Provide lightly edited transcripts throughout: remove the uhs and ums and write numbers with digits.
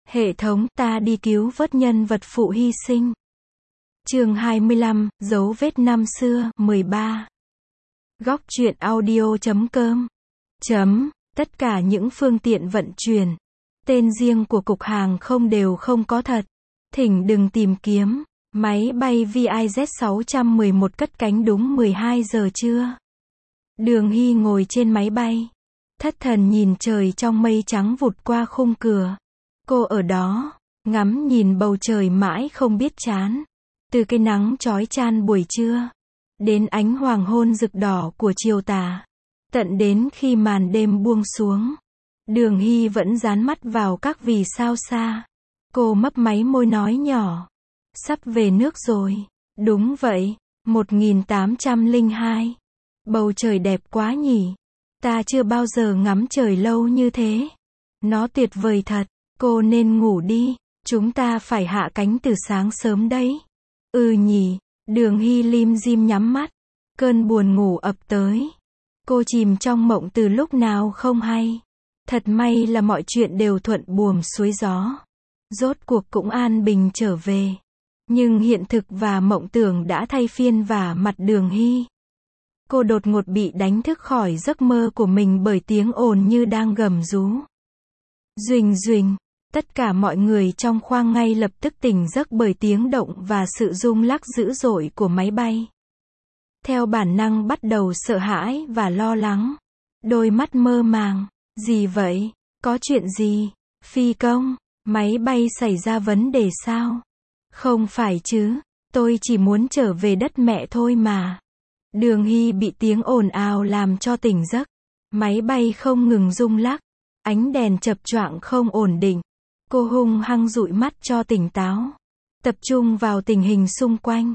Hệ thống, ta đi cứu vớt nhân vật phụ hy sinh. Chương 25, dấu vết năm xưa, 13. Góc truyện audio.com. Tất cả những phương tiện vận chuyển, tên riêng của cục hàng không đều không có thật. Thỉnh đừng tìm kiếm. Máy bay VIZ-611 cất cánh đúng 12 giờ trưa. Đường Hy ngồi trên máy bay, thất thần nhìn trời trong mây trắng vụt qua khung cửa. Cô ở đó, ngắm nhìn bầu trời mãi không biết chán. Từ cái nắng chói chang buổi trưa, đến ánh hoàng hôn rực đỏ của chiều tà, tận đến khi màn đêm buông xuống, Đường Hy vẫn dán mắt vào các vì sao xa. Cô mấp máy môi nói nhỏ, sắp về nước rồi. Đúng vậy, 1802. Bầu trời đẹp quá nhỉ. Ta chưa bao giờ ngắm trời lâu như thế. Nó tuyệt vời thật. Cô nên ngủ đi. Chúng ta phải hạ cánh từ sáng sớm đấy. Ừ nhỉ. Đường Hy lim dim nhắm mắt. Cơn buồn ngủ ập tới. Cô chìm trong mộng từ lúc nào không hay. Thật may là mọi chuyện đều thuận buồm xuôi gió. Rốt cuộc cũng an bình trở về. Nhưng hiện thực và mộng tưởng đã thay phiên vả mặt Đường Hy. Cô đột ngột bị đánh thức khỏi giấc mơ của mình bởi tiếng ồn như đang gầm rú. Duỳnh duỳnh, tất cả mọi người trong khoang ngay lập tức tỉnh giấc bởi tiếng động và sự rung lắc dữ dội của máy bay. Theo bản năng bắt đầu sợ hãi và lo lắng. Đôi mắt mơ màng, gì vậy? Có chuyện gì? Phi công, máy bay xảy ra vấn đề sao? Không phải chứ, tôi chỉ muốn trở về đất mẹ thôi mà. Đường Hy bị tiếng ồn ào làm cho tỉnh giấc. Máy bay không ngừng rung lắc, ánh đèn chập choạng không ổn định. Cô hung hăng dụi mắt cho tỉnh táo, tập trung vào tình hình xung quanh.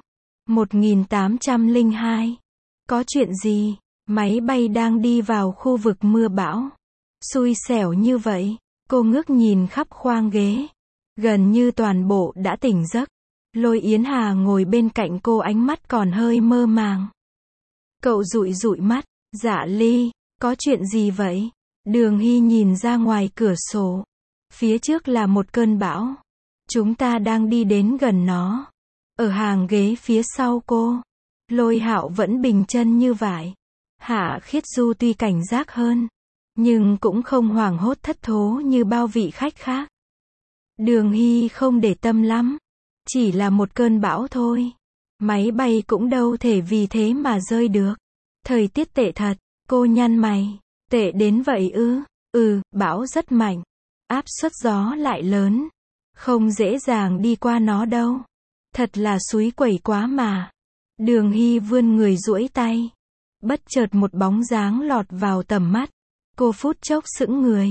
1802. Có chuyện gì? Máy bay đang đi vào khu vực mưa bão. Xui xẻo như vậy. Cô ngước nhìn khắp khoang ghế. Gần như toàn bộ đã tỉnh giấc. Lôi Yến Hà ngồi bên cạnh cô, ánh mắt còn hơi mơ màng. Cậu dụi dụi mắt. Dạ Ly, có chuyện gì vậy? Đường Hy nhìn ra ngoài cửa sổ. Phía trước là một cơn bão. Chúng ta đang đi đến gần nó. Ở hàng ghế phía sau cô, Lôi Hạo vẫn bình chân như vải. Hạ Khiết Du tuy cảnh giác hơn, nhưng cũng không hoảng hốt thất thố như bao vị khách khác. Đường Hy không để tâm lắm. Chỉ là một cơn bão thôi. Máy bay cũng đâu thể vì thế mà rơi được. Thời tiết tệ thật. Cô nhăn mày. Tệ đến vậy ư? Bão rất mạnh. Áp suất gió lại lớn. Không dễ dàng đi qua nó đâu. Thật là súi quẩy quá mà. Đường Hy vươn người duỗi tay. Bất chợt một bóng dáng lọt vào tầm mắt. Cô phút chốc sững người.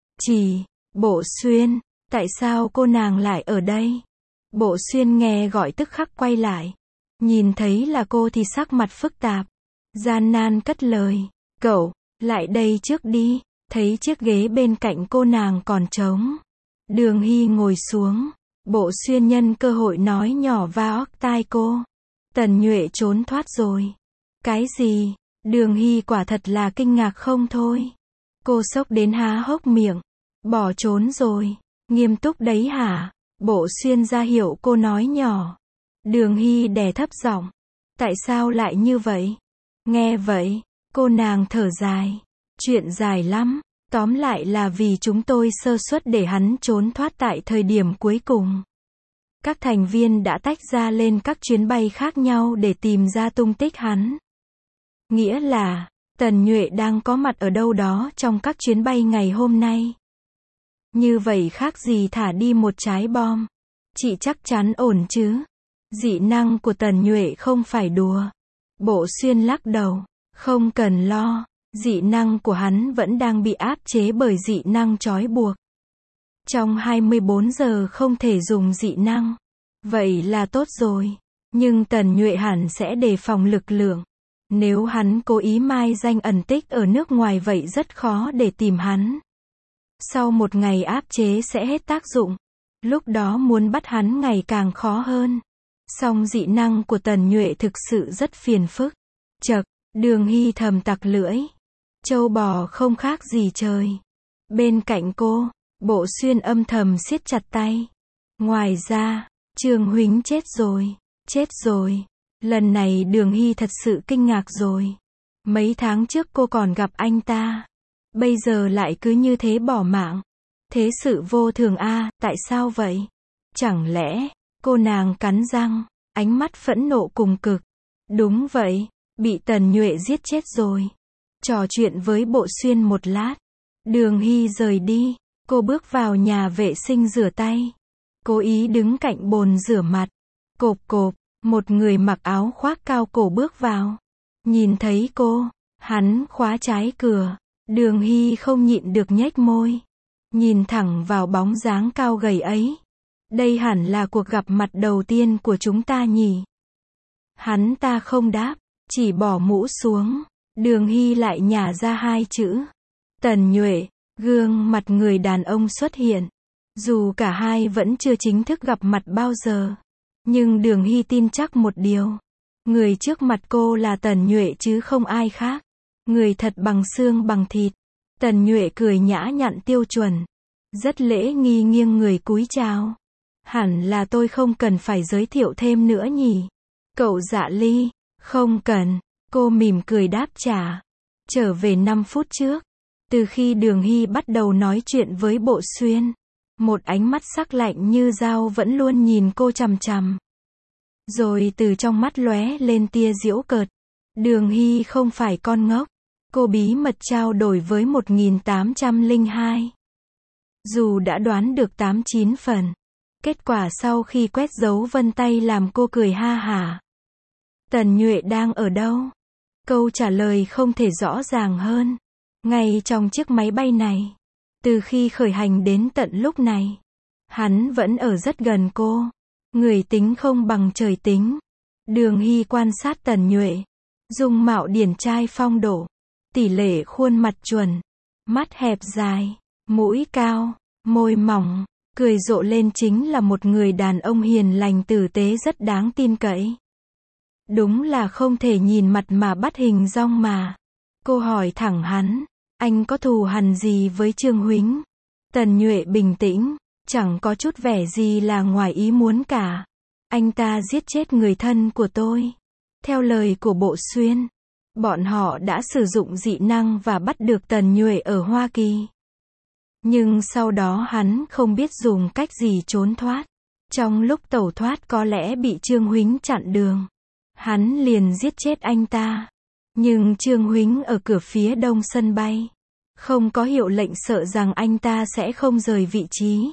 Bộ Xuyên. Tại sao cô nàng lại ở đây? Bộ Xuyên nghe gọi tức khắc quay lại. Nhìn thấy là cô thì sắc mặt phức tạp. Gian nan cất lời. Cậu, lại đây trước đi. Thấy chiếc ghế bên cạnh cô nàng còn trống. Đường Hy ngồi xuống. Bộ Xuyên nhân cơ hội nói nhỏ vào tai cô. Tần Nhuệ trốn thoát rồi. Cái gì? Đường Hy quả thật là kinh ngạc không thôi. Cô sốc đến há hốc miệng. Bỏ trốn rồi. Nghiêm túc đấy hả? Bộ Xuyên ra hiệu cô nói nhỏ. Đường Hy đè thấp giọng. Tại sao lại như vậy? Nghe vậy, cô nàng thở dài. Chuyện dài lắm. Tóm lại là vì chúng tôi sơ suất để hắn trốn thoát tại thời điểm cuối cùng. Các thành viên đã tách ra lên các chuyến bay khác nhau để tìm ra tung tích hắn. Nghĩa là, Tần Nhuệ đang có mặt ở đâu đó trong các chuyến bay ngày hôm nay. Như vậy khác gì thả đi một trái bom. Chị chắc chắn ổn chứ? Dị năng của Tần Nhuệ không phải đùa. Bộ Xuyên lắc đầu. Không cần lo. Dị năng của hắn vẫn đang bị áp chế bởi dị năng trói buộc. Trong 24 giờ không thể dùng dị năng. Vậy là tốt rồi. Nhưng Tần Nhuệ hẳn sẽ đề phòng lực lượng. Nếu hắn cố ý mai danh ẩn tích ở nước ngoài vậy rất khó để tìm hắn. Sau một ngày áp chế sẽ hết tác dụng. Lúc đó muốn bắt hắn ngày càng khó hơn. Song dị năng của Tần Nhuệ thực sự rất phiền phức. Chậc, Đường Hy thầm tặc lưỡi. Trâu bò không khác gì trời. Bên cạnh cô, Bộ Xuyên âm thầm siết chặt tay. Ngoài ra, Trương Huính chết rồi. Chết rồi. Lần này Đường Hy thật sự kinh ngạc rồi. Mấy tháng trước cô còn gặp anh ta. Bây giờ lại cứ như thế bỏ mạng. Thế sự vô thường a, tại sao vậy? Chẳng lẽ, cô nàng cắn răng, ánh mắt phẫn nộ cùng cực. Đúng vậy, bị Tần Nhuệ giết chết rồi. Trò chuyện với Bộ Xuyên một lát. Đường Hy rời đi. Cô bước vào nhà vệ sinh rửa tay. Cố ý đứng cạnh bồn rửa mặt. Cộp cộp, một người mặc áo khoác cao cổ bước vào. Nhìn thấy cô, hắn khóa trái cửa. Đường Hy không nhịn được nhếch môi. Nhìn thẳng vào bóng dáng cao gầy ấy. Đây hẳn là cuộc gặp mặt đầu tiên của chúng ta nhỉ? Hắn ta không đáp, chỉ bỏ mũ xuống. Đường Hy lại nhả ra hai chữ. Tần Nhuệ, gương mặt người đàn ông xuất hiện. Dù cả hai vẫn chưa chính thức gặp mặt bao giờ. Nhưng Đường Hy tin chắc một điều. Người trước mặt cô là Tần Nhuệ chứ không ai khác. Người thật bằng xương bằng thịt. Tần Nhuệ cười nhã nhặn tiêu chuẩn. Rất lễ nghi nghiêng người cúi chào. Hẳn là tôi không cần phải giới thiệu thêm nữa nhỉ? Cậu Dạ Ly, không cần. Cô mỉm cười đáp trả. Trở về 5 phút trước. Từ khi Đường Hy bắt đầu nói chuyện với Bộ Xuyên. Một ánh mắt sắc lạnh như dao vẫn luôn nhìn cô chằm chằm. Rồi từ trong mắt lóe lên tia giễu cợt. Đường Hy không phải con ngốc. Cô bí mật trao đổi với 1802. Dù đã đoán được 89 phần. Kết quả sau khi quét dấu vân tay làm cô cười ha hả. Tần Nhuệ đang ở đâu? Câu trả lời không thể rõ ràng hơn. Ngay trong chiếc máy bay này. Từ khi khởi hành đến tận lúc này. Hắn vẫn ở rất gần cô. Người tính không bằng trời tính. Đường Hy quan sát Tần Nhuệ. Dung mạo điển trai phong độ. Tỷ lệ khuôn mặt chuẩn. Mắt hẹp dài. Mũi cao. Môi mỏng. Cười rộ lên chính là một người đàn ông hiền lành tử tế rất đáng tin cậy. Đúng là không thể nhìn mặt mà bắt hình dong mà. Cô hỏi thẳng hắn. Anh có thù hằn gì với Trương Huính? Tần Nhuệ bình tĩnh. Chẳng có chút vẻ gì là ngoài ý muốn cả. Anh ta giết chết người thân của tôi. Theo lời của Bộ Xuyên. Bọn họ đã sử dụng dị năng và bắt được Tần Nhuệ ở Hoa Kỳ. Nhưng sau đó hắn không biết dùng cách gì trốn thoát. Trong lúc tẩu thoát có lẽ bị Trương Huính chặn đường. Hắn liền giết chết anh ta. Nhưng Trương Huính ở cửa phía đông sân bay. Không có hiệu lệnh sợ rằng anh ta sẽ không rời vị trí.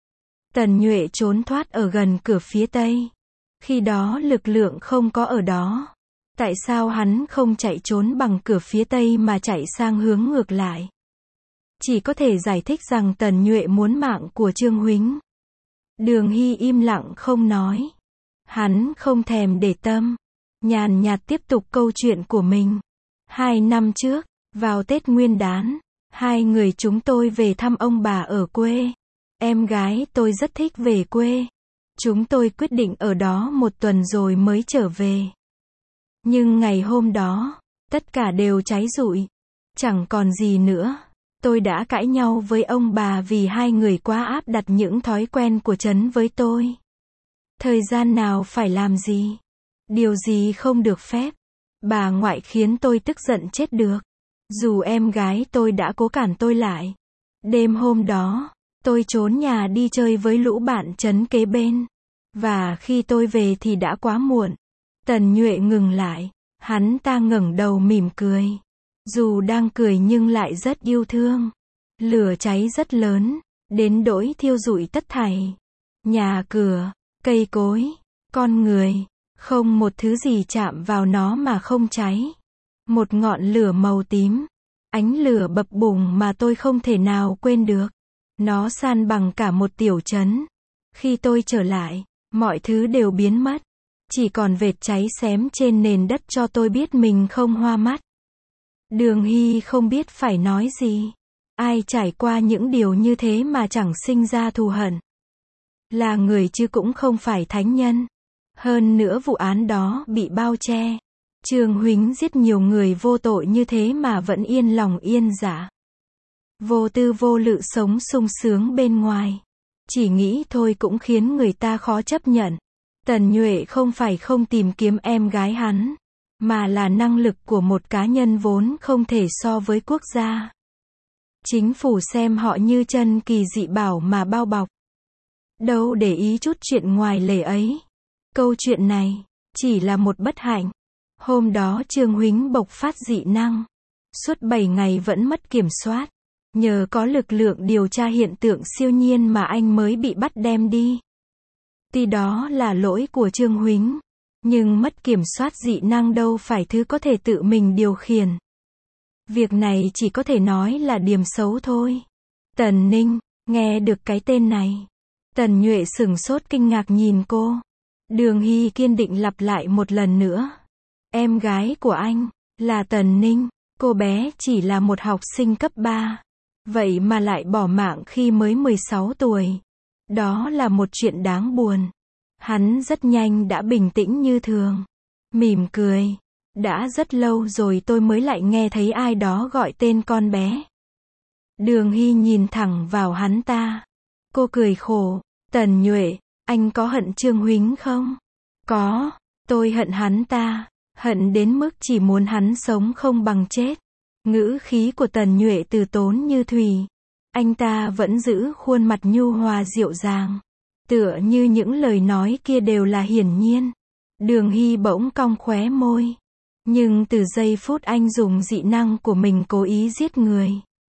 Tần Nhuệ trốn thoát ở gần cửa phía tây. Khi đó lực lượng không có ở đó. Tại sao hắn không chạy trốn bằng cửa phía tây mà chạy sang hướng ngược lại? Chỉ có thể giải thích rằng Tần Nhuệ muốn mạng của Trương Huính. Đường Hy im lặng không nói. Hắn không thèm để tâm. Nhàn nhạt tiếp tục câu chuyện của mình. 2 năm trước, vào Tết Nguyên đán, hai người chúng tôi về thăm ông bà ở quê. Em gái tôi rất thích về quê. Chúng tôi quyết định ở đó 1 tuần rồi mới trở về. Nhưng ngày hôm đó, tất cả đều cháy rụi. Chẳng còn gì nữa. Tôi đã cãi nhau với ông bà vì hai người quá áp đặt những thói quen của trấn với tôi. Thời gian nào phải làm gì? Điều gì không được phép? Bà ngoại khiến tôi tức giận chết được. Dù em gái tôi đã cố cản tôi lại. Đêm hôm đó, tôi trốn nhà đi chơi với lũ bạn trấn kế bên. Và khi tôi về thì đã quá muộn. Tần Nhuệ ngừng lại. Hắn ta ngẩng đầu mỉm cười. Dù đang cười nhưng lại rất yêu thương. Lửa cháy rất lớn, đến nỗi thiêu rụi tất thảy. Nhà cửa, cây cối, con người, không một thứ gì chạm vào nó mà không cháy. Một ngọn lửa màu tím, ánh lửa bập bùng mà tôi không thể nào quên được. Nó san bằng cả một tiểu trấn. Khi tôi trở lại, mọi thứ đều biến mất. Chỉ còn vệt cháy xém trên nền đất cho tôi biết mình không hoa mắt. Đường Hy không biết phải nói gì. Ai trải qua những điều như thế mà chẳng sinh ra thù hận. Là người chứ cũng không phải thánh nhân. Hơn nữa vụ án đó bị bao che. Trương Huính giết nhiều người vô tội như thế mà vẫn yên lòng yên dạ. vô tư vô lự sống sung sướng bên ngoài. Chỉ nghĩ thôi cũng khiến người ta khó chấp nhận. Tần Nhuệ không phải không tìm kiếm em gái hắn, mà là năng lực của một cá nhân vốn không thể so với quốc gia. Chính phủ xem họ như chân kỳ dị bảo mà bao bọc. Đâu để ý chút chuyện ngoài lề ấy. Câu chuyện này chỉ là một bất hạnh. Hôm đó Trương Huính bộc phát dị năng. Suốt 7 ngày vẫn mất kiểm soát. Nhờ có lực lượng điều tra hiện tượng siêu nhiên mà anh mới bị bắt đem đi. Tuy đó là lỗi của Trương Huính, nhưng mất kiểm soát dị năng đâu phải thứ có thể tự mình điều khiển. Việc này chỉ có thể nói là điểm xấu thôi. Tần Ninh, nghe được cái tên này. Tần Nhuệ sửng sốt kinh ngạc nhìn cô. Đường Hy kiên định lặp lại một lần nữa. Em gái của anh, là Tần Ninh, cô bé chỉ là một học sinh cấp 3. Vậy mà lại bỏ mạng khi mới 16 tuổi. Đó là một chuyện đáng buồn. Hắn rất nhanh đã bình tĩnh như thường. Mỉm cười. Đã rất lâu rồi tôi mới lại nghe thấy ai đó gọi tên con bé. Đường Hy nhìn thẳng vào hắn ta. Cô cười khổ. Tần Nhuệ, anh có hận Trương Huính không? Có. Tôi hận hắn ta. Hận đến mức chỉ muốn hắn sống không bằng chết. Ngữ khí của Tần Nhuệ từ tốn như thủy. Anh ta vẫn giữ khuôn mặt nhu hòa dịu dàng. Tựa như những lời nói kia đều là hiển nhiên. Đường Hy bỗng cong khóe môi. Nhưng từ giây phút anh dùng dị năng của mình cố ý giết người.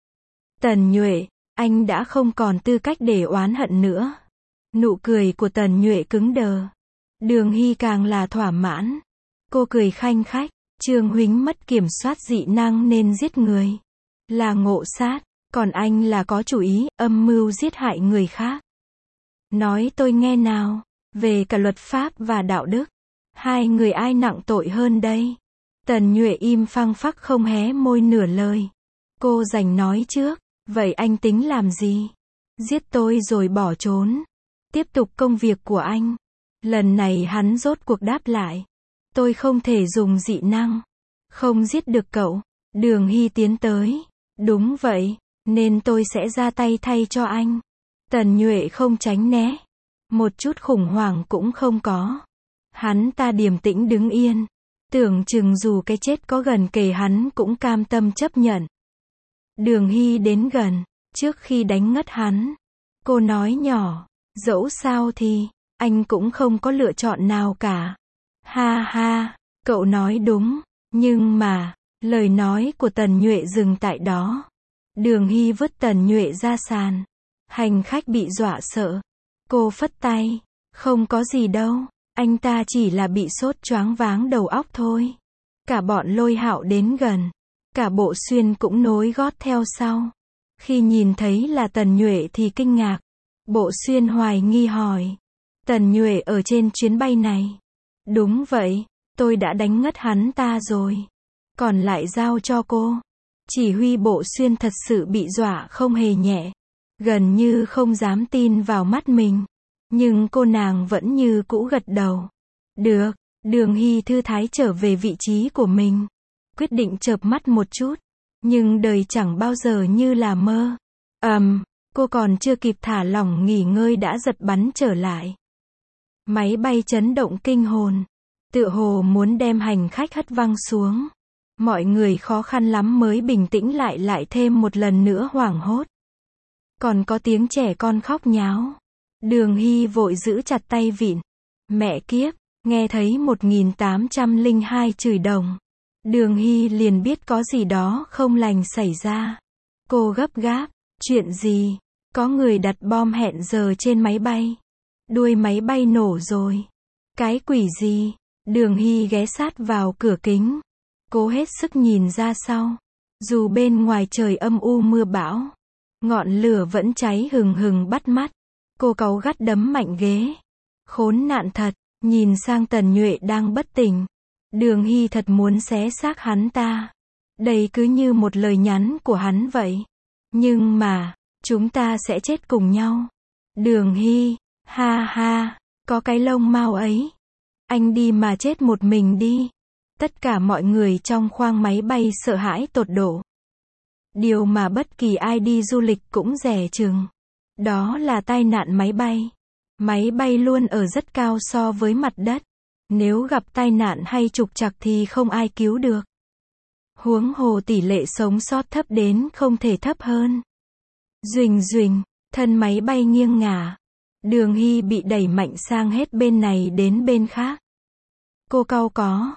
Tần Nhuệ, anh đã không còn tư cách để oán hận nữa. Nụ cười của Tần Nhuệ cứng đờ. Đường Hy càng là thỏa mãn. Cô cười khanh khách. Trương Huính mất kiểm soát dị năng nên giết người. Là ngộ sát. Còn anh là có chủ ý, âm mưu giết hại người khác. Nói tôi nghe nào. Về cả luật pháp và đạo đức. Hai người ai nặng tội hơn đây? Tần Nhuệ im phăng phắc không hé môi nửa lời. Cô giành nói trước. Vậy anh tính làm gì? Giết tôi rồi bỏ trốn. Tiếp tục công việc của anh. Lần này hắn rốt cuộc đáp lại. Tôi không thể dùng dị năng. Không giết được cậu. Đường Hy tiến tới. Đúng vậy. Nên tôi sẽ ra tay thay cho anh. Tần Nhuệ không tránh né. Một chút khủng hoảng cũng không có. Hắn ta điềm tĩnh đứng yên. Tưởng chừng dù cái chết có gần kề hắn cũng cam tâm chấp nhận. Đường Hy đến gần. Trước khi đánh ngất hắn. Cô nói nhỏ. Dẫu sao thì, anh cũng không có lựa chọn nào cả. Ha ha, cậu nói đúng. Nhưng mà, lời nói của Tần Nhuệ dừng tại đó. Đường Hy vứt Tần Nhuệ ra sàn. Hành khách bị dọa sợ. Cô phất tay. Không có gì đâu. Anh ta chỉ là bị sốt choáng váng đầu óc thôi. Cả bọn Lôi Hạo đến gần. Cả Bộ Xuyên cũng nối gót theo sau. Khi nhìn thấy là Tần Nhuệ thì kinh ngạc. Bộ Xuyên hoài nghi hỏi. Tần Nhuệ ở trên chuyến bay này. Đúng vậy, tôi đã đánh ngất hắn ta rồi. Còn lại giao cho cô. Chỉ huy Bộ Xuyên thật sự bị dọa không hề nhẹ. Gần như không dám tin vào mắt mình. Nhưng cô nàng vẫn như cũ gật đầu. Được, Đường Hy thư thái trở về vị trí của mình. Quyết định chợp mắt một chút. Nhưng đời chẳng bao giờ như là mơ. Cô còn chưa kịp thả lỏng nghỉ ngơi đã giật bắn trở lại. Máy bay chấn động kinh hồn. Tựa hồ muốn đem hành khách hất văng xuống. Mọi người khó khăn lắm mới bình tĩnh lại thêm một lần nữa hoảng hốt. Còn có tiếng trẻ con khóc nháo. Đường Hy vội giữ chặt tay vịn. Mẹ kiếp, nghe thấy 1802 chửi đồng. Đường Hy liền biết có gì đó không lành xảy ra. Cô gấp gáp. Chuyện gì? Có người đặt bom hẹn giờ trên máy bay. Đuôi máy bay nổ rồi. Cái quỷ gì? Đường Hy ghé sát vào cửa kính. Cố hết sức nhìn ra sau. Dù bên ngoài trời âm u mưa bão. Ngọn lửa vẫn cháy hừng hừng bắt mắt. Cô cáu gắt đấm mạnh ghế. Khốn nạn thật. Nhìn sang Tần Nhuệ đang bất tỉnh. Đường Hy thật muốn xé xác hắn ta. Đây cứ như một lời nhắn của hắn vậy. Nhưng mà, chúng ta sẽ chết cùng nhau. Đường Hy, ha ha, có cái lông mao ấy. Anh đi mà chết một mình đi. Tất cả mọi người trong khoang máy bay sợ hãi tột độ. Điều mà bất kỳ ai đi du lịch cũng dè chừng. Đó là tai nạn máy bay. Máy bay luôn ở rất cao so với mặt đất. Nếu gặp tai nạn hay trục trặc thì không ai cứu được. Huống hồ tỷ lệ sống sót thấp đến không thể thấp hơn. Duỳnh duỳnh, thân máy bay nghiêng ngả. Đường Hy bị đẩy mạnh sang hết bên này đến bên khác. Cô cau có.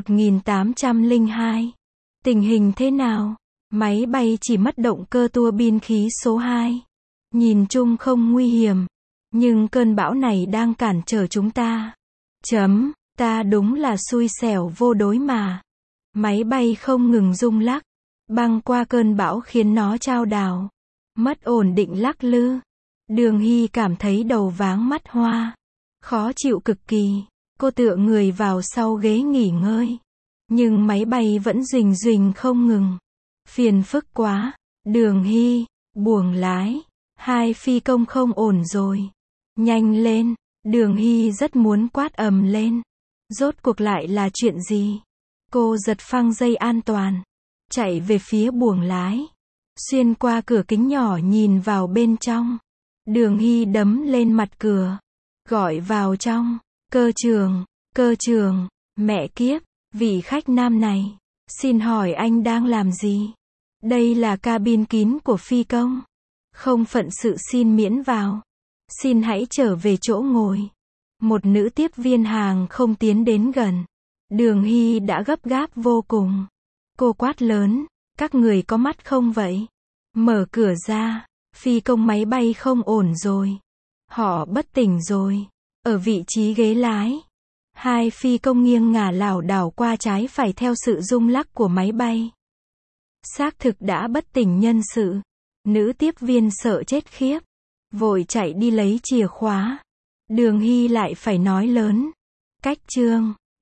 1802. Tình hình thế nào? Máy bay chỉ mất động cơ tua bin khí số 2. Nhìn chung không nguy hiểm. Nhưng cơn bão này đang cản trở chúng ta. Ta đúng là xui xẻo vô đối mà. Máy bay không ngừng rung lắc. Băng qua cơn bão khiến nó chao đảo. Mất ổn định lắc lư. Đường Hy cảm thấy đầu váng mắt hoa. Khó chịu cực kỳ. Cô tựa người vào sau ghế nghỉ ngơi. Nhưng máy bay vẫn duỳnh duỳnh không ngừng. Phiền phức quá. Đường Hy, buồng lái. Hai phi công không ổn rồi. Nhanh lên. Đường Hy rất muốn quát ầm lên. Rốt cuộc lại là chuyện gì? Cô giật phăng dây an toàn. Chạy về phía buồng lái. Xuyên qua cửa kính nhỏ nhìn vào bên trong. Đường Hy đấm lên mặt cửa. Gọi vào trong. Cơ trường, mẹ kiếp, vị khách nam này. Xin hỏi anh đang làm gì? Đây là cabin kín của phi công. Không phận sự xin miễn vào. Xin hãy trở về chỗ ngồi. Một nữ tiếp viên hàng không tiến đến gần. Đường Hy đã gấp gáp vô cùng. Cô quát lớn, các người có mắt không vậy? Mở cửa ra, phi công máy bay không ổn rồi. Họ bất tỉnh rồi. Ở vị trí ghế lái. Hai phi công nghiêng ngả lảo đảo qua trái phải theo sự rung lắc của máy bay. Xác thực đã bất tỉnh nhân sự. Nữ tiếp viên sợ chết khiếp. Vội chạy đi lấy chìa khóa. Đường Hy lại phải nói lớn. Cách chương